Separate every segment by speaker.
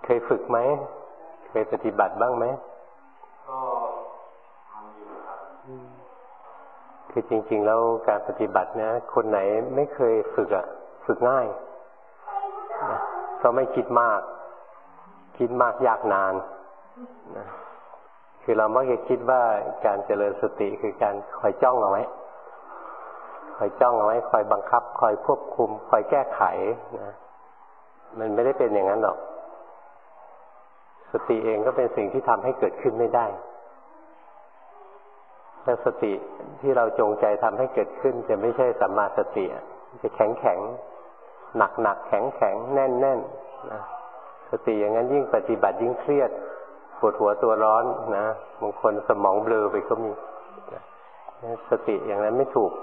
Speaker 1: เคยฝึกไหมเคยปฏิบัติบ้างไหม
Speaker 2: ก็ทำอยู่ครับ
Speaker 1: คือจริงๆแล้วการปฏิบัตินะคนไหนไม่เคยฝึกฝึกง่ายนะก็ไม่คิดมากยากนานนะคือเรามักจะคิดว่าการเจริญสติคือการคอยจ้องเอาไว้คอยบังคับคอยควบคุมคอยแก้ไขนะมันไม่ได้เป็นอย่างนั้นหรอกสติเองก็เป็นสิ่งที่ทำให้เกิดขึ้นไม่ได้ถ้าสติที่เราจงใจทำให้เกิดขึ้นจะไม่ใช่สัมมาสติจะแข็งหนักแข็งแน่นนะสติอย่างนั้นยิ่งปฏิบัติยิ่งเครียดปวดหัวตัวร้อนนะบางคนสมองเบลอไปก็มีสติอย่างนั้นไม่ถูก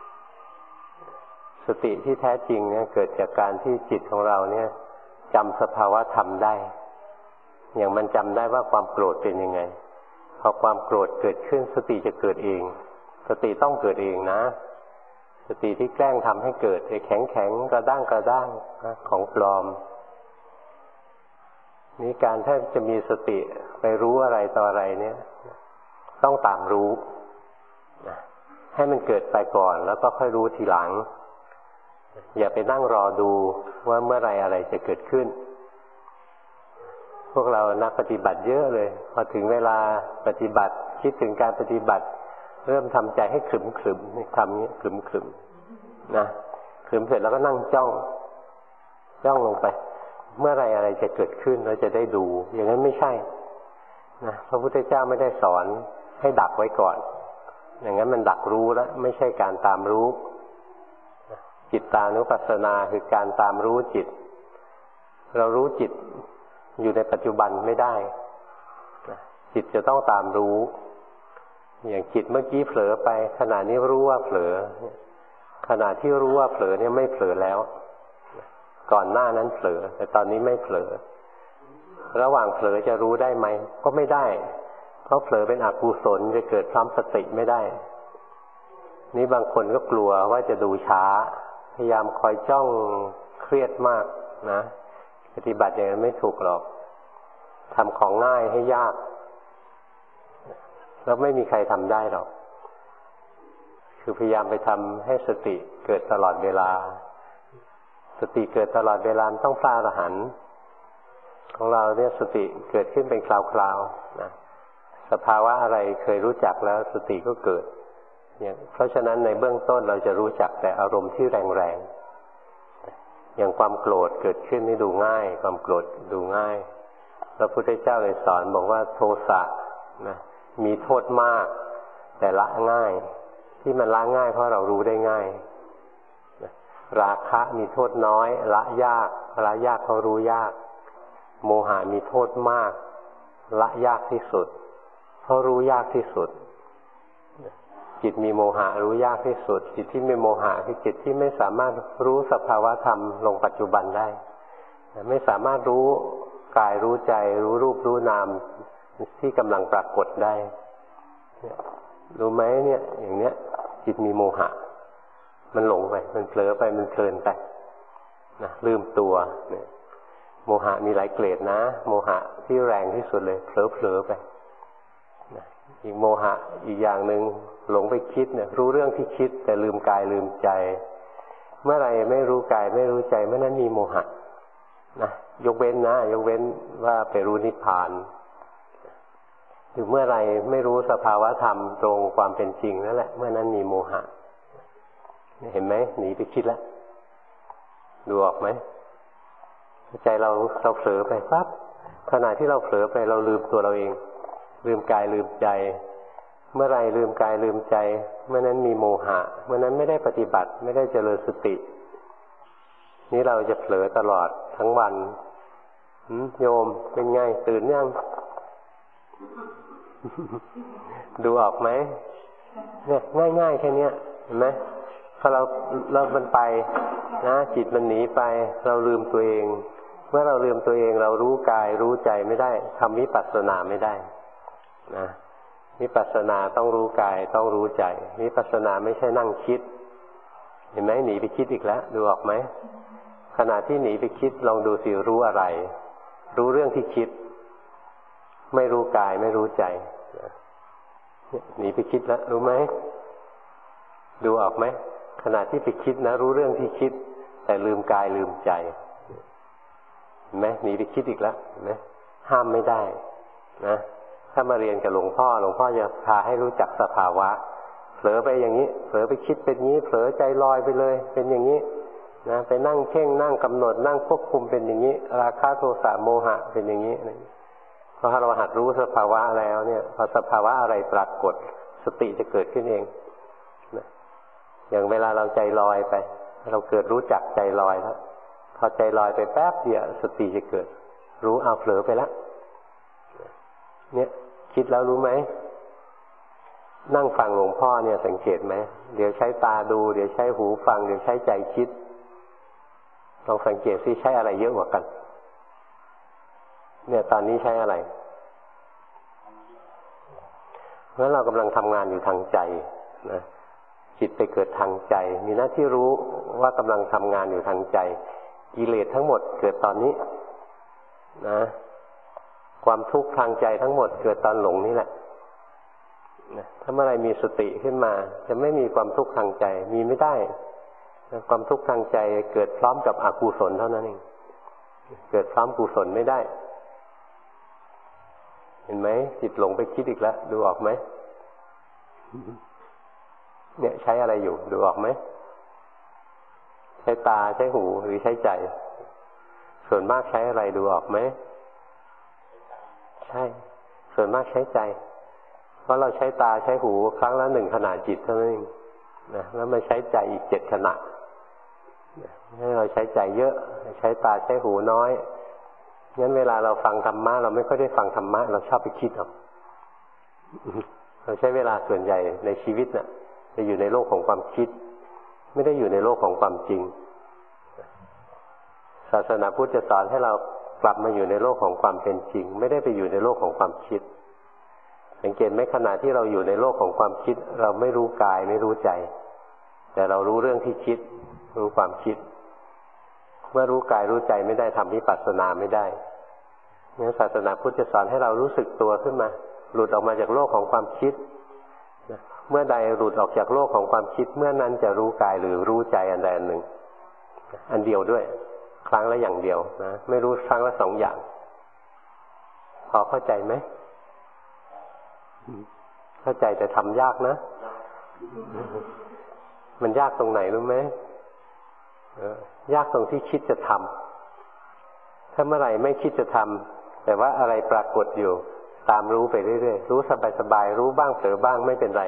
Speaker 1: สติที่แท้จริงเนี่ยเกิดจากการที่จิตของเราเนี่ยจำสภาวะธรรมได้อย่างมันจำได้ว่าความโกรธเป็นยังไงพอความโกรธเกิดขึ้นสติจะเกิดเองสติต้องเกิดเองนะสติที่แกล้งทำให้เกิดแข็งกระด้างของปลอมนี่การถ้าจะมีสติไปรู้อะไรต่ออะไรเนี่ยต้องตามรู้ให้มันเกิดไปก่อนแล้วก็ค่อยรู้ทีหลังอย่าไปนั่งรอดูว่าเมื่อไรอะไรจะเกิดขึ้นพวกเรานักปฏิบัติเยอะเลยพอถึงเวลาปฏิบัติคิดถึงการปฏิบัติเริ่มทำใจให้ขรึมทำนี้ขรึมนะขรึมเสร็จแล้วก็นั่งจ้องลงไปเมื่อไรอะไรจะเกิดขึ้นเราจะได้ดูอย่างนั้นไม่ใช่นะพระพุทธเจ้าไม่ได้สอนให้ดักไว้ก่อนอย่างนั้นมันดักรู้แล้วไม่ใช่การตามรู้จิตตานุปัสสนาคือการตามรู้จิตเรารู้จิตอยู่ในปัจจุบันไม่ได้จิตจะต้องตามรู้อย่างจิตเมื่อกี้เผลอไปขณะนี้รู้ว่าเผลอขณะที่รู้ว่าเผลอเนี่ยไม่เผลอแล้วก่อนหน้านั้นเผลอแต่ตอนนี้ไม่เผลอระหว่างเผลอจะรู้ได้ไหมก็ไม่ได้เพราะเผลอเป็นอกุศลจะเกิดพร้อมสติไม่ได้นี่บางคนก็กลัวว่าจะดูช้าพยายามคอยจ้องเครียดมากนะปฏิบัติอย่างนั้นไม่ถูกหรอกทำของง่ายให้ยากแล้วไม่มีใครทำได้หรอกคือพยายามไปทำให้สติเกิดตลอดเวลาสติเกิดตลอดเวลาต้องพระอรหันต์ของเราเนี่ยสติเกิดขึ้นเป็นคราวๆนะสภาวะอะไรเคยรู้จักแล้วสติก็เกิดเพราะฉะนั้นในเบื้องต้นเราจะรู้จักแต่อารมณ์ที่แรงๆอย่างความโกรธเกิดขึ้นนี่ดูง่ายความโกรธดูง่ายพระพุทธเจ้าเลยสอนบอกว่าโทสะนะมีโทษมากแต่ละง่ายที่มันละง่ายเพราะเรารู้ได้ง่ายราคะมีโทษน้อยละยากเพราะรู้ยากโมหะมีโทษมากละยากที่สุดเพราะรู้ยากที่สุดจิตมีโมหะรู้ยากที่สุดจิตที่ไม่โมหะคือจิตที่ไม่สามารถรู้สภาวะธรรมลงปัจจุบันได้ไม่สามารถรู้กายรู้ใจรู้รูปรู้นามที่กำลังปรากฏได้รู้ไหมเนี่ยอย่างเนี้ยจิตมีโมหะมันหลงไปมันเผลอไปมันเพลินไปนะลืมตัวเนี่ยโมหะมีหลายเกรดนะโมหะที่แรงที่สุดเลยเผลอไปนะอีกโมหะอีกอย่างหนึ่งหลงไปคิดเนี่ยรู้เรื่องที่คิดแต่ลืมกายลืมใจเมื่อไรไม่รู้กายไม่รู้ใจเมื่อนั้นมีโมหะนะยกเว้นว่าไปรู้นิพพานหรือเมื่อไรไม่รู้สภาวะธรรมตรงความเป็นจริงนั่นแหละเมื่อนั้นมีโมหะเห็นไหมหนีไปคิดแล้วดูออกไหมใจเราเผลอไปปั๊บขณะที่เราเผลอไปเราลืมตัวเราเองลืมกายลืมใจเมื่อไรลืมกายลืมใจเมื่อนั้นมีโมหะเมื่อนั้นไม่ได้ปฏิบัติไม่ได้เจริญสตินี่เราจะเผลอตลอดทั้งวันโยมเป็นไงตื่นยังดูออกไหมเนี่ยง่ายๆแค่นี้เห็นไหมพอเรามันไปนะจิตมันหนีไปเราลืมตัวเองเมื่อเราลืมตัวเองเรารู้กายรู้ใจไม่ได้ทำวิปัสสนาไม่ได้นะวิปัสสนาต้องรู้กายต้องรู้ใจวิปัสสนาไม่ใช่นั่งคิดเห็นไหมหนีไปคิดอีกแล้วดูออกไหมขณะที่หนีไปคิดลองดูสิรู้อะไรรู้เรื่องที่คิดไม่รู้กายไม่รู้ใจหนีไปคิดแล้วรู้ไหมดูออกไหมขณะที่ไปคิดนะรู้เรื่องที่คิดแต่ลืมกายลืมใจเห็นไหมหนีไปคิดอีกแล้วเห็นไหมห้ามไม่ได้นะถ้ามาเรียนกับหลวงพ่อจะพาให้รู้จักสภาวะเผลอไปอย่างนี้เผลอไปคิดเป็นอย่างนี้เผลอใจลอยไปเลยเป็นอย่างนี้นะไปนั่งเพ่งนั่งกำหนดนั่งควบคุมเป็นอย่างนี้ราคะโทสะโมหะเป็นอย่างนี้พอเราหัดรู้สภาวะแล้วเนี่ยพอสภาวะอะไรปรากฏสติจะเกิดขึ้นเองนะอย่างเวลาเราใจลอยไปเราเกิดรู้จักใจลอยแล้วพอใจลอยไปแป๊บเดียวสติจะเกิดรู้เอาเผลอไปแล้วเนี่ยคิดแล้วรู้ไหมนั่งฟังหลวงพ่อเนี่ยสังเกตไหมเดี๋ยวใช้ตาดูเดี๋ยวใช้หูฟังเดี๋ยวใช้ใจคิดลองสังเกตซิใช้อะไรเยอะกว่ากันเนี่ยตอนนี้ใช้อะไรเพราะเรากำลังทำงานอยู่ทางใจนะจิตไปเกิดทางใจมีหน้าที่รู้ว่ากำลังทำงานอยู่ทางใจกิเลสทั้งหมดเกิดตอนนี้นะความทุกข์ทางใจทั้งหมดเกิดตอนหลงนี่แหละถ้าเมื่อไรมีสติขึ้นมาจะไม่มีความทุกข์ทางใจมีไม่ได้ความทุกข์ทางใจเกิดพร้อมกับอกุศลเท่านั้นเองเกิดพร้อมกุศลไม่ได้เห็นไหมจิตหลงไปคิดอีกแล้วดูออกไหมเนี่ยใช้อะไรอยู่ดูออกไหมใช้ตาใช้หูหรือใช้ใจส่วนมากใช้อะไรดูออกไหมใช่ส่วนมากใช้ใจเพราะเราใช้ตาใช้หูครั้งละ1ขณะจิตเท่านั้นเองนะแล้วมาใช้ใจอีก7ขณะให้เราใช้ใจเยอะใช้ตาใช้หูน้อยงั้นเวลาเราฟังธรรมะเราไม่ค่อยได้ฟังธรรมะเราชอบไปคิดเอาเราใช้เวลาส่วนใหญ่ในชีวิตน่ะจะอยู่ในโลกของความคิดไม่ได้อยู่ในโลกของความจริงศาสนาพุทธจะสอนให้เรากลับมาอยู่ในโลกของความเป็นจริงไม่ได้ไปอยู่ในโลกของความคิดสังเกตไหมขณะที่เราอยู่ในโลกของความคิดเราไม่รู้กายไม่รู้ใจแต่เรารู้เรื่องที่คิดรู้ความคิดเมื่อรู้กายรู้ใจไม่ได้ทำวิปัสสนาไม่ได้งั้นศาสนาพุทธจะสอนให้เรารู้สึกตัวขึ้นมาหลุดออกมาจากโลกของความคิดเมื่อใดหลุดออกจากโลกของความคิดเมื่อนั้นจะรู้กายหรือรู้ใจอันใดอันหนึ่งอันเดียวด้วยครั้งละอย่างเดียวนะไม่รู้ครั้งละ2อย่างพอเข้าใจไหมเข้าใจแต่ทำยากนะมันยากตรงไหนรู้ไหมยากตรงที่คิดจะทำถ้าเมื่อไหร่ไม่คิดจะทำแต่ว่าอะไรปรากฏอยู่ตามรู้ไปเรื่อยๆรู้สบายๆรู้บ้างเผลอบ้างไม่เป็นไร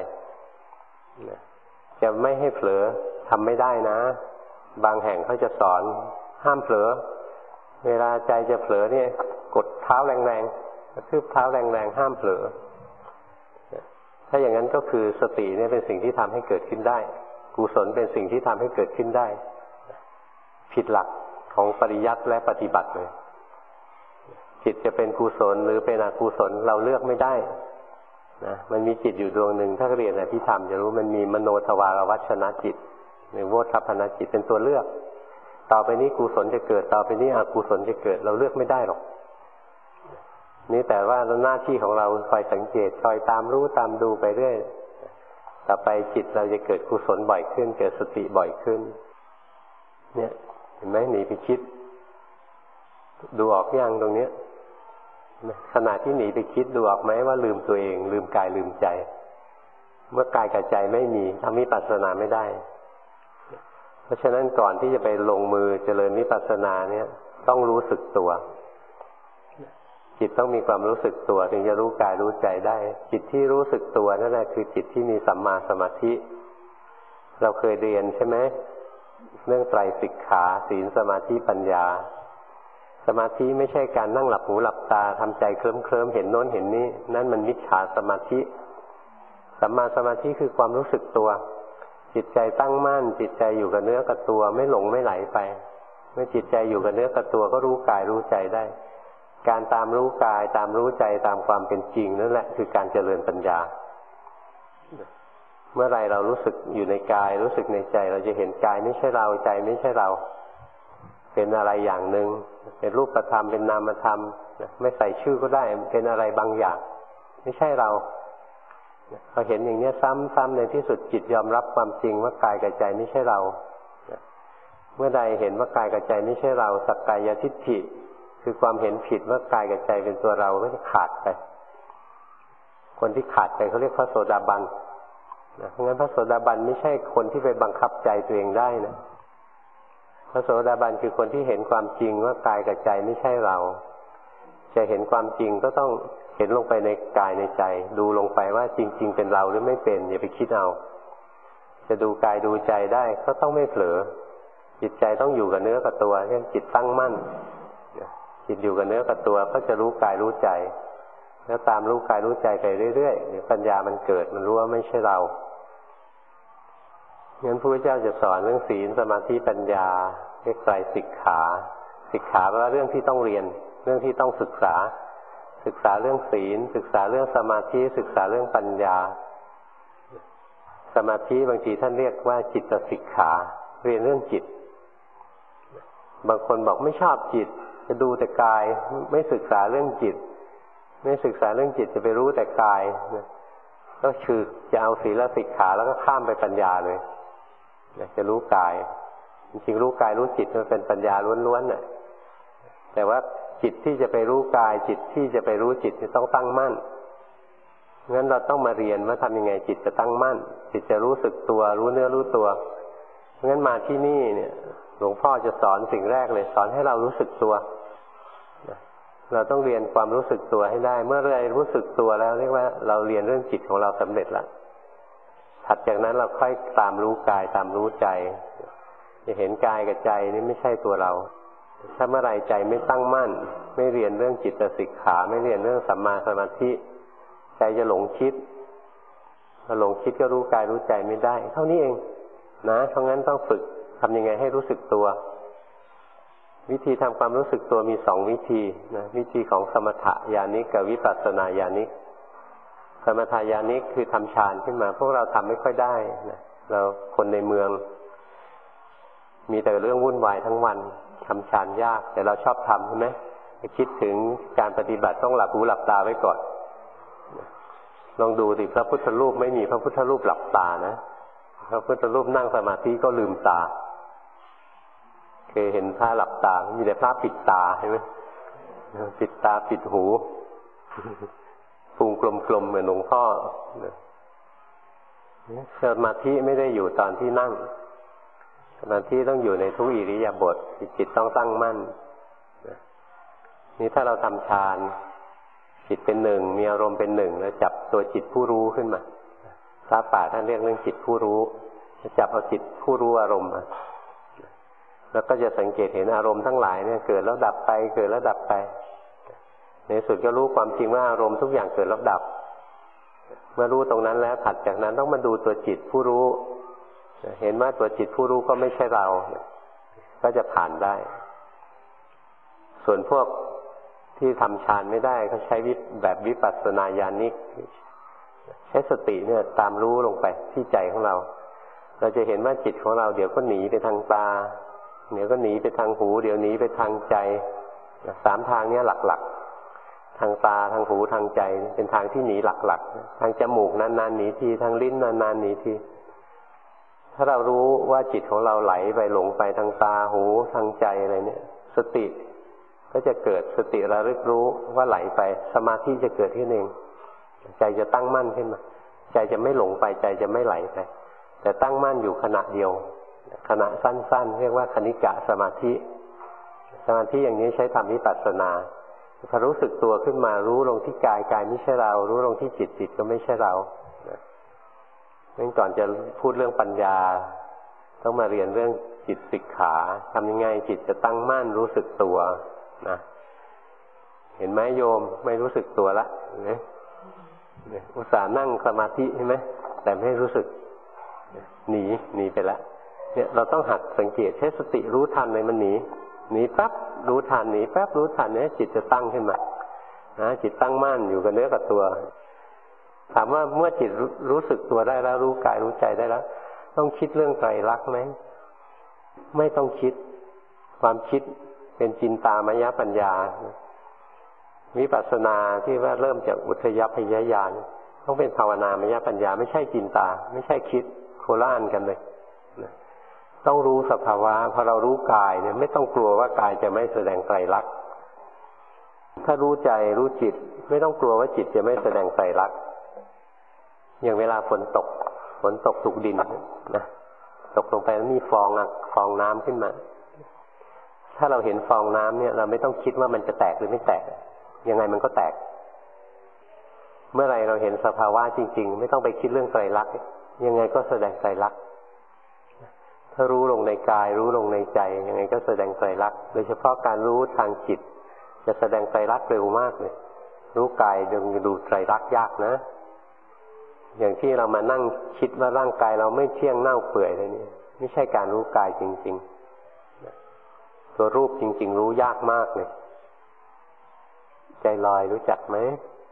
Speaker 1: จะไม่ให้เผลอทำไม่ได้นะบางแห่งเขาจะสอนห้ามเผลอเวลาใจจะเผลอเนี่ยกดเท้าแรงๆกระทืบเท้าแรงๆห้ามเผลอถ้าอย่างนั้นก็คือสติเนี่ยเป็นสิ่งที่ทำให้เกิดขึ้นได้กุศลเป็นสิ่งที่ทำให้เกิดขึ้นได้ผิดหลักของปริยัติและปฏิบัติเลยจิตจะเป็นกุศลหรือเป็นอกุศลเราเลือกไม่ได้นะมันมีจิตอยู่ดวงหนึ่งถ้าเรียนอภิธรรมจะรู้มันมีมโนทวารวัชนะจิตหรือโวทัพพนจิตเป็นตัวเลือกต่อไปนี้กุศลจะเกิดต่อไปนี้อกุศลจะเกิดเราเลือกไม่ได้หรอกนี่แต่ว่าหน้าที่ของเราคอยสังเกตคอยตามรู้ตามดูไปเรื่อยต่อไปจิตเราจะเกิดกุศลบ่อยขึ้นเกิดสติบ่อยขึ้นเนี่ยเห็นไหมหนีไปคิดดูออกยังตรงเนี้ยขณะที่หนีไปคิดดูออกไหมว่าลืมตัวเองลืมกายลืมใจเมื่อกายกับใจไม่มีทำวิปัสสนาไม่ได้เพราะฉะนั้นก่อนที่จะไปลงมือเจริญวิปัสสนาเนี่ยต้องรู้สึกตัวจิตต้องมีความรู้สึกตัวถึงจะรู้กายรู้ใจได้จิตที่รู้สึกตัวนั่นแหละคือจิตที่มีสัมมาสมาธิเราเคยเรียนใช่ไหมเรื่องไตรสิกขาศีลสมาธิปัญญาสมาธิไม่ใช่การนั่งหลับหูหลับตาทำใจเคลิ้มๆเห็นโน้นเห็นนี้นั่นมันมิจฉาสมาธิสัมมาสมาธิคือความรู้สึกตัวจิตใจตั้งมั่นจิตใจอยู่กับเนื้อกับตัวไม่หลงไม่ไหลไปเมื่อจิตใจอยู่กับเนื้อกับตัวก็รู้กายรู้ใจได้การตามรู้กายตามรู้ใจตามความเป็นจริงนั่นแหละคือการเจริญปัญญาเมื่อไรเรารู้สึกอยู่ในกายรู้สึกในใจเราจะเห็นกายไม่ใช่เราใจไม่ใช่เราไปเป็นอะไรอย่างหนึ่งเป็นรูปธรรมเป็นนามธรรมไม่ใส่ชื่อก็ได้เป็นอะไรบางอย่างไม่ใช่เราพอเห็นอย่างนี้ซ้ำๆในที่สุดจิตยอมรับความจริงว่ากายกับใจไม่ใช่เราเมื่อใดเห็นว่ากายกับใจไม่ใช่เราสักกายทิฏฐิคือความเห็นผิดว่ากายกับใจเป็นตัวเราก็จะขาดไปคนที่ขาดไปเขาเรียกพระโสดาบันเพราะงั้นพระโสดาบันไม่ใช่คนที่ไปบังคับใจตัวเองได้นะพระโสดาบันคือคนที่เห็นความจริงว่ากายกับใจไม่ใช่เราจะเห็นความจริงก็ต้องเห็นลงไปในกายในใจดูลงไปว่าจริงๆเป็นเราหรือไม่เป็นอย่าไปคิดเอาจะดูกายดูใจได้ก็ต้องไม่เผลอจิตใจต้องอยู่กับเนื้อกับตัวเช่นจิตตั้งมั่นจิตอยู่กับเนื้อกับตัวก็จะรู้กายรู้ใจแล้วตามรู้กายรู้ใจไปเรื่อยๆเดี๋ยวปัญญามันเกิดมันรู้ว่าไม่ใช่เรางั้นพระพุทธเจ้าจะสอนเรื่องศีลสมาธิปัญญาเรียกไตรสิกขาสิกขาแปลว่าเรื่องที่ต้องเรียนเรื่องที่ต้องศึกษาเรื่องศีลศึกษาเรื่องสมาธิศึกษาเรื่องปัญญาสมาธิบางทีท่านเรียกว่าจิตสิกขาเรียนเรื่องจิตบางคนบอกไม่ชอบจิตจะดูแต่กายไม่ศึกษาเรื่องจิตไม่ศึกษาเรื่องจิตจะไปรู้แต่กายก็คือจะเอาศีลสิกขาแล้วก็ข้ามไปปัญญาเลยจะรู้กายจริงๆรู้กายรู้จิตมันเป็นปัญญาล้วนๆน่ะแต่ว่าจิตที่จะไปรู้กายจิตที่จะไปรู้จิตจะต้องตั้งมั่นงั้นเราต้องมาเรียนว่าทำยังไงจิตจะตั้งมั่นจิตจะรู้สึกตัวรู้เนื้อรู้ตัวงั้นมาที่นี่เนี่ยหลวงพ่อจะสอนสิ่งแรกเลยสอนให้เรารู้สึกตัวเราต้องเรียนความรู้สึกตัวให้ได้เมื่อเรารู้สึกตัวแล้วเรียกว่าเราเรียนเรื่องจิตของเราสำเร็จแล้วถัดจากนั้นเราค่อยตามรู้กายตามรู้ใจจะเห็นกายกับใจนี่ไม่ใช่ตัวเราถ้าเมื่อไรใจไม่ตั้งมั่นไม่เรียนเรื่องจิตสิกขาไม่เรียนเรื่องสัมมาสมาธิใจจะหลงคิดพอหลงคิดก็รู้กายรู้ใจไม่ได้เท่านี้เองนะเพราะงั้นต้องฝึกทำยังไงให้รู้สึกตัววิธีทำความรู้สึกตัวมีสองวิธีนะวิธีของสมถะญาณิกกับวิปัสสนาญาณิกสมถะญาณิกคือทำฌานขึ้นมาพวกเราทำไม่ค่อยได้นะเราคนในเมืองมีแต่เรื่องวุ่นวายทั้งวันทำฌานยากแต่เราชอบทำใช่ไหมไปคิดถึงการปฏิบัติต้องหลับหูหลับตาไว้ก่อนลองดูสิพระพุทธรูปไม่มีพระพุทธรูปหลับตานะพระพุทธรูปนั่งสมาธิก็ลืมตาเคยเห็นพระหลับตามีแต่พระปิดตาใช่ไหมปิดตาปิดหูพุงกลมๆเหมือนหลวงพ่อสมาธิไม่ได้อยู่ตอนที่นั่งสมาธิต้องอยู่ในทุกอิริยาบถจิตต้องตั้งมั่นนี่ถ้าเราทำฌานจิตเป็นหนึ่งมีอารมณ์เป็นหนึ่งแล้วจับตัวจิตผู้รู้ขึ้นมาพระป่าท่านเรียกเรื่องจิตผู้รู้จับเอาจิตผู้รู้อารมณ์มาแล้วก็จะสังเกตเห็นอารมณ์ทั้งหลายเนี่ยเกิดแล้วดับไปเกิดแล้วดับไปในสุดก็รู้ความจริงว่าอารมณ์ทุกอย่างเกิดแล้วดับเมื่อรู้ตรงนั้นแล้วถัดจากนั้นต้องมาดูตัวจิตผู้รู้เห็นว่าตัวจิตผู้รู้ก็ไม่ใช่เราก็จะผ่านได้ส่วนพวกที่ทำฌานไม่ได้เขาใช้แบบวิปัสสนาญาณิกใช้สติเนี่ยตามรู้ลงไปที่ใจของเราเราจะเห็นว่าจิตของเราเดี๋ยวก็หนีไปทางตาเดี๋ยวก็หนีไปทางหูเดี๋ยวหนีไปทางใจสามทางนี้หลักๆทางตาทางหูทางใจเป็นทางที่หนีหลักๆทางจมูกนานๆหนีทีทางลิ้นนานๆหนีทีถ้าเรารู้ว่าจิตของเราไหลไปหลงไปทางตาหูทางใจอะไรเนี่ยสติก็จะเกิดสติระลึกรู้ว่าไหลไปสมาธิจะเกิดขึ้นเองใจจะตั้งมั่นขึ้นมาใจจะไม่หลงไปใจจะไม่ไหลไปแต่ตั้งมั่นอยู่ขณะเดียวขณะสั้นๆเรียกว่าคณิกะสมาธิสมาธิอย่างนี้ใช้ทำวิปัสสนาพอรู้สึกตัวขึ้นมารู้ลงที่กายกายไม่ใช่เรารู้ลงที่จิตจิตก็ไม่ใช่เรางั้นก่อนจะพูดเรื่องปัญญาต้องมาเรียนเรื่องจิตสิกขาทำยังไงจิตจะตั้งมั่นรู้สึกตัวนะเห็นไหมโยมไม่รู้สึกตัวละเนี่ยอุตส่าห์นั่งสมาธิใช่ไหมแต่ไม่รู้สึกหนีไปแล้วเนี่ยเราต้องหัดสังเกตใช้สติรู้ทันเลยมันหนีปั๊บรู้ทันหนีปั๊บรู้ทันเนี่ยจิตจะตั้งขึ้นมานะจิตตั้งมั่นอยู่กับเนื้อกับตัวถามว่าเมื่อจิตรู้สึกตัวได้แล้วรู้กายรู้ใจได้แล้วต้องคิดเรื่องไตรลักษณ์ไหมไม่ต้องคิดความคิดเป็นจินตามยปัญญาวิปัสสนาที่ว่าเริ่มจากอุทยพยญาณต้องเป็นภาวนามยปัญญาไม่ใช่จินตาไม่ใช่คิดโคละอันกันเลยต้องรู้สภาวะพอเรารู้กายเนี่ยไม่ต้องกลัวว่ากายจะไม่แสดงไตรลักษณ์ถ้ารู้ใจรู้จิตไม่ต้องกลัวว่าจิตจะไม่แสดงไตรลักษณ์อย่างเวลาฝนตกถูกดินนะตกลงไปแล้วมีฟองน้ำขึ้นมาถ้าเราเห็นฟองน้ำเนี่ยเราไม่ต้องคิดว่ามันจะแตกหรือไม่แตกยังไงมันก็แตกเมื่อไรเราเห็นสภาวะจริงๆไม่ต้องไปคิดเรื่องไตรลักษณ์ยังไงก็แสดงไตรลักษณ์ถ้ารู้ลงในกายรู้ลงในใจยังไงก็แสดงไตรลักษณ์โดยเฉพาะการรู้ทางจิตจะแสดงไตรลักษณ์เร็วมากเลยรู้กายดูไตรลักษณ์ยากนะอย่างที่เรามานั่งคิดว่าร่างกายเราไม่เที่ยงเน่าเปื่อยอะไรนี่ไม่ใช่การรู้กายจริงๆตัวรูปจริงๆรู้ยากมากเลยใจลอยรู้จักไหม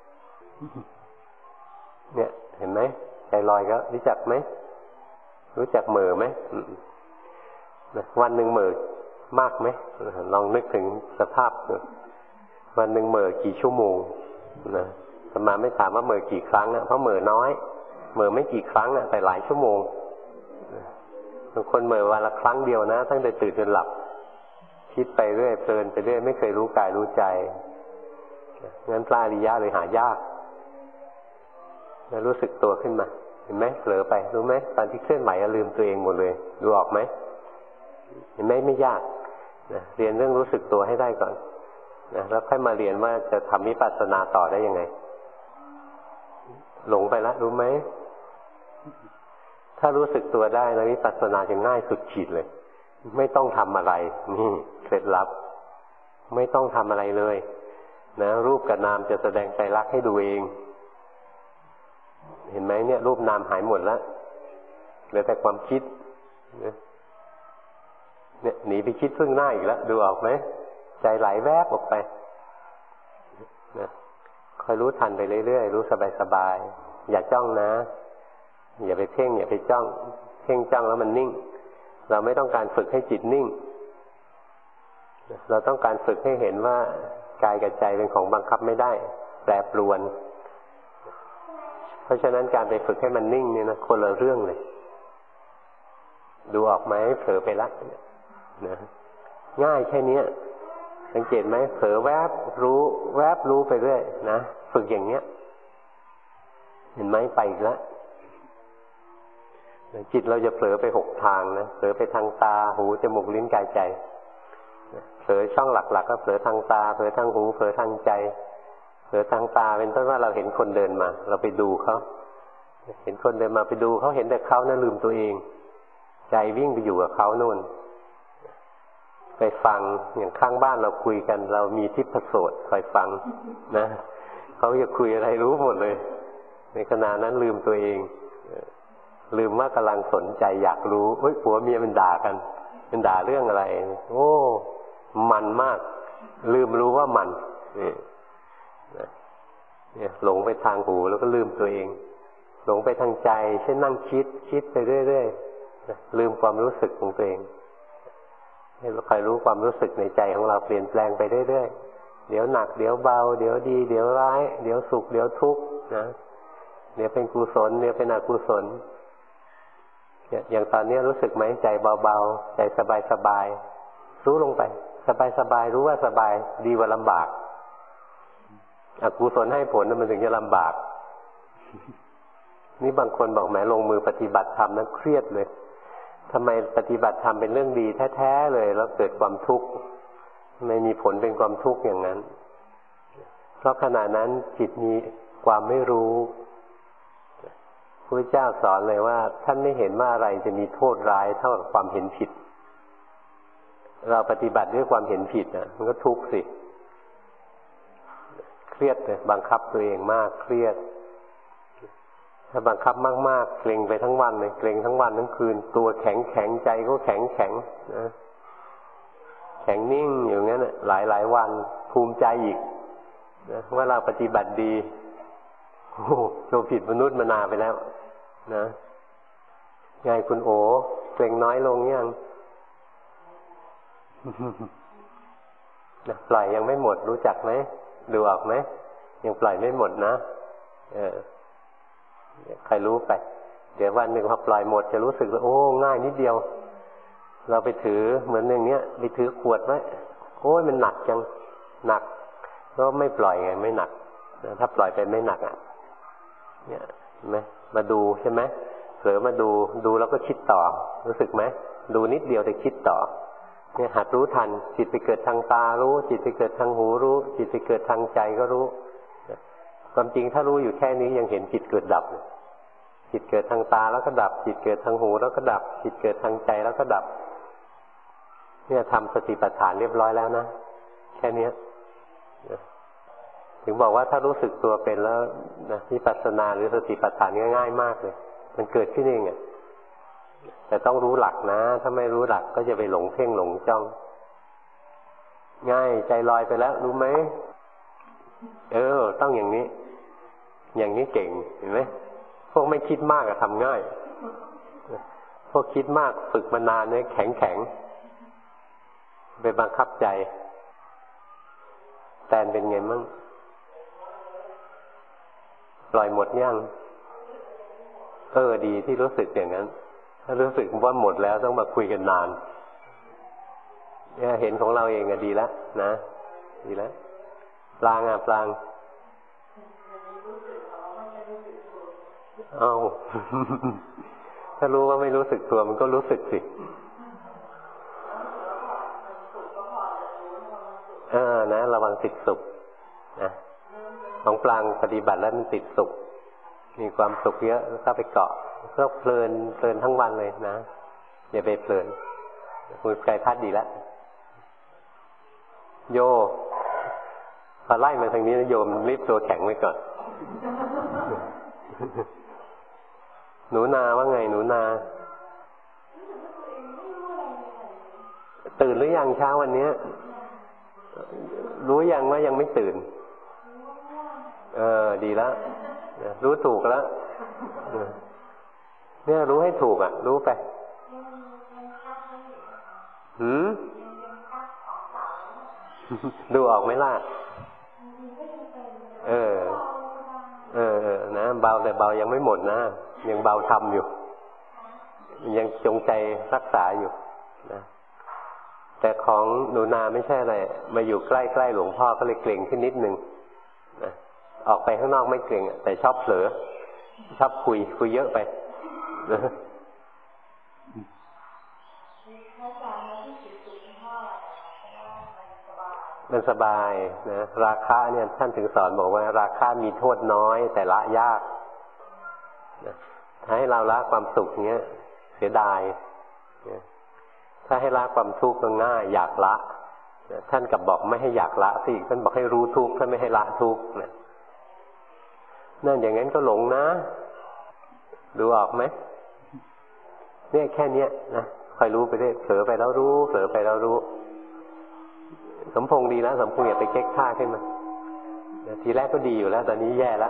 Speaker 1: เนี่ยเห็นไหมใจลอยก็รู้จักไหมรู้จักเหม่อไหมวันหนึ่งเหม่อมากไหมลองนึกถึงสภาพดูวันหนึ่งเหม่อกี่ชั่วโมงนะอาตมาไม่ถามว่าเหม่อกี่ครั้งนะเพราะเหม่อน้อยเหม่อไม่กี่ครั้งนะแต่หลายชั่วโมงบางคนเหม่อวันละครั้งเดียวนะตั้งแต่ตื่นจนหลับคิดไปเรื่อยเพลินไปเรื่อยไม่เคยรู้กายรู้ใจงั้นพระอริยะเลยหายากแล้วรู้สึกตัวขึ้นมาเห็นไหมเผลอไปรู้ไหมตอนที่เคลื่อนไหวลืมตัวเองหมดเลยดูออกไหมเห็นไหมไม่ยากนะเรียนเรื่องรู้สึกตัวให้ได้ก่อนนะแล้วค่อยมาเรียนว่าจะทำวิปัสสนาต่อได้ยังไงหลงไปแล้วรู้ไหมถ้ารู้สึกตัวได้แล้ววิปัสสนาจะง่ายสุดขีดเลยไม่ต้องทำอะไรนี่เคล็ดลับไม่ต้องทำอะไรเลยนะรูปกับนามจะแสดงไตรลักษณ์ให้ดูเองเห็นไหมเนี่ยรูปนามหายหมดแล้วเหลือแต่ความคิดเนี่ยหนีไปคิดพึ่งหน้าอีกแล้วดูออกไหมใจไหลแวบออกไปนะคอยรู้ทันไปเรื่อยๆรู้สบายๆอย่าจ้องนะอย่าไปเพ่งอย่าไปจ้องเพ่งจ้องแล้วมันนิ่งเราไม่ต้องการฝึกให้จิตนิ่งเราต้องการฝึกให้เห็นว่ากายกับใจเป็นของบังคับไม่ได้แปรปรวนเพราะฉะนั้นการไปฝึกให้มันนิ่งเนี่ยนะคนละเรื่องเลยดูออกไหมเผลอไปละนะง่ายแค่นี้สังเกตไหมเผลอแวบรู้ไปเรื่อยนะฝึกอย่างเนี้ยเห็นไหมไปอีกแล้วจิตเราจะเผลอไป6 ทางนะเผลอไปทางตาหูจมูกลิ้นกายใจเผลอช่องหลักๆก็เผลอทางตาเผลอทางหูเผลอทางใจเผลอทางตาเป็นต้นว่าเราเห็นคนเดินมาเราไปดูเขาเห็นคนเดินมาไปดูเขาเห็นแต่เขานะลืมตัวเองใจวิ่งไปอยู่กับเขาโน่นไปฟังอย่างข้างบ้านเราคุยกันเรามีทิพโสตคอยฟังนะเขาจะคุยอะไรรู้หมดเลยในขณะนั้นลืมตัวเองลืมว่ากำลังสนใจอยากรู้เฮ้ยผัวเมียมันด่ากันมันด่าเรื่องอะไรโอ้มันมากลืมรู้ว่ามันเนี่ยหลงไปทางหูแล้วก็ลืมตัวเองหลงไปทางใจเช่นนั่งคิดไปเรื่อยๆลืมความรู้สึกของตัวเองให้เราคอยรู้ความรู้สึกในใจของเราเปลี่ยนแปลงไปเรื่อยๆเดี๋ยวหนักเดี๋ยวเบาเดี๋ยวดีเดี๋ยวร้ายเดี๋ยวสุขเดี๋ยวทุกข์นะเดี๋ยวเป็นกุศลเดี๋ยวเป็นอกุศลอย่างตอนนี้รู้สึกไหมใจเบาๆใจสบายๆรู้ลงไปสบายๆรู้ว่าสบายดีกว่าลำบากอกุศลให้ผลมันถึงจะลำบากนี่บางคนบอกแหมลงมือปฏิบัติธรรมนั้นเครียดเลยทำไมปฏิบัติธรรมเป็นเรื่องดีแท้ๆเลยแล้วเกิดความทุกข์ทำไมมีผลเป็นความทุกข์อย่างนั้นเพราะขณะนั้นจิตมีความไม่รู้พระเจ้าสอนเลยว่าท่านไม่เห็นว่าอะไรจะมีโทษร้ายเท่ากับความเห็นผิดเราปฏิบัติด้วยความเห็นผิดนะมันก็ทุกข์สิเครียดเลยบังคับตัวเองมากเครียดถ้าบังคับมากๆเกร็งไปทั้งวันเลยเกร็งทั้งวันทั้งคืนตัวแข็งใจก็แข็งนะแข็งนิ่งอยู่งั้นหลายวันภูมิใจอีกนะว่าเราปฏิบัติดีโอ้เราผิดมนุษย์มนาไปแล้วนะไงคุณโอเกร็งน้อยลงยังปล่อยยังไม่หมดรู้จักไหมดูออกไหมยังปล่อยไม่หมดนะใครรู้ไปเดี๋ยววันหนึ่งพอปล่อยหมดจะรู้สึกว่าโอ้ง่ายนิดเดียวเราไปถือเหมือนอย่างเนี้ยไปถือขวดไว้โอ้ยมันหนักจังหนักก็ไม่ปล่อยไงไม่หนักถ้าปล่อยไปไม่หนักอ่ะเนี่ยเห็นไหมมาดูใช่ไหมเผลอมาดูแล้วก็คิดต่อรู้สึกไหมดูนิดเดียวแต่คิดต่อเนี่ยหัดรู้ทันจิตไปเกิดทางตารู้จิตไปเกิดทางหูรู้จิตไปเกิดทางใจก็รู้ความจริงถ้ารู้อยู่แค่นี้ยังเห็นจิตเกิดดับจิตเกิดทางตาแล้วก็ดับจิตเกิดทางหูแล้วก็ดับจิตเกิดทางใจแล้วก็ดับเนี่ยทำสติปัฏฐานเรียบร้อยแล้วนะแค่นี้ถึงบอกว่าถ้ารู้สึกตัวเป็นแล้วนะวิปัสสนาหรือสติปัฏฐานง่ายๆมากเลยมันเกิดขึ้นเองอ่ะแต่ต้องรู้หลักนะถ้าไม่รู้หลักก็จะไปหลงเพ่งหลงจ้องง่ายใจลอยไปแล้วรู้ไหมต้องอย่างนี้เก่งเห็นไหมพวกไม่คิดมากอะทำง่ายพวกคิดมากฝึกมานานเนี่ยแข็งไปบังคับใจแตนเป็นไงมั่งปล่อยหมดยังดีที่รู้สึกอย่างนั้นถ้ารู้สึกว่าหมดแล้วต้องมาคุยกันนานเนี่ยเห็นของเราเองอะดีแล้วนะดีแล้วปลางถ้ารู้ว่าไม่รู้สึกตัวมันก็รู้สึกสินะระวังติดสุขนะของปลางปฏิบัติแล้วมันติดสุขมีความสุขเยอะแล้วก็ไปเกาะก็เพลินทั้งวันเลยนะอย่าไปเพลินคุณไกลพัดดีแล้วโยพอไล่มาทางนี้นะโยมรีบตัวแข็งไว้ก่อนหนูนาว่าไงหนูนาตื่นหรือยังเช้าวันนี้รู้ยังว่ายังไม่ตื่นดีแล้วรู้ถูกแล้วเนี่ยรู้ให้ถูกอ่ะรู้ไปดูออกไหมล่ะนะเบาแต่เบายังไม่หมดนะยังเบาทำอยู่ยังจงใจรักษาอยู่นะแต่ของหนูนาไม่ใช่อะไรมาอยู่ใกล้ๆหลวงพ่อก็เลยเกรงขึ้นนิดนึงนะออกไปข้างนอกไม่เกรงแต่ชอบเผลอชอบคุยเยอะไปนะมันสบายนะราคะเนี่ยท่านถึงสอนบอกว่าราคะมีโทษน้อยแต่ละยากนะถ้าให้เราละความสุขเนี้ยเสียดายนะถ้าให้ละความทุกข์ก็ง่ายอยากละนะท่านกลับบอกไม่ให้อยากละสิท่านบอกให้รู้ทุกข์ท่านไม่ให้ละทุกข์นะนั่นอย่างนั้นก็หลงนะดูออกไหมเนี่ยแค่เนี้ยนะคอยรู้ไปเรื่อยเผลอไปแล้วรู้เผลอไปแล้วรู้สมพงษ์ดีแล้วสมพงษ์อย่าไปเก๊กท่าขึ้นมาทีแรกก็ดีอยู่แล้วตอนนี้แย่แล้ว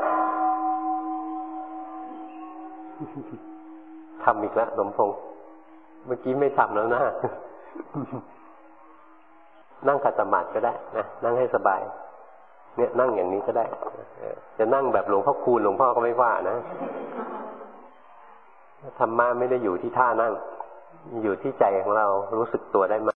Speaker 1: ทำอีกแล้วสมพงษ์เมื่อกี้ไม่ทำแล้วนะนั่งขัดสมาธิก็ได้นะนั่งให้สบายเนี่ยนั่งอย่างนี้ก็ได้จะนั่งแบบหลวงพ่อคูณหลวงพ่อก็ไม่ว่านะธรรมะไม่ได้อยู่ที่ท่านั่งอยู่ที่ใจของเรารู้สึกตัวได้ไหม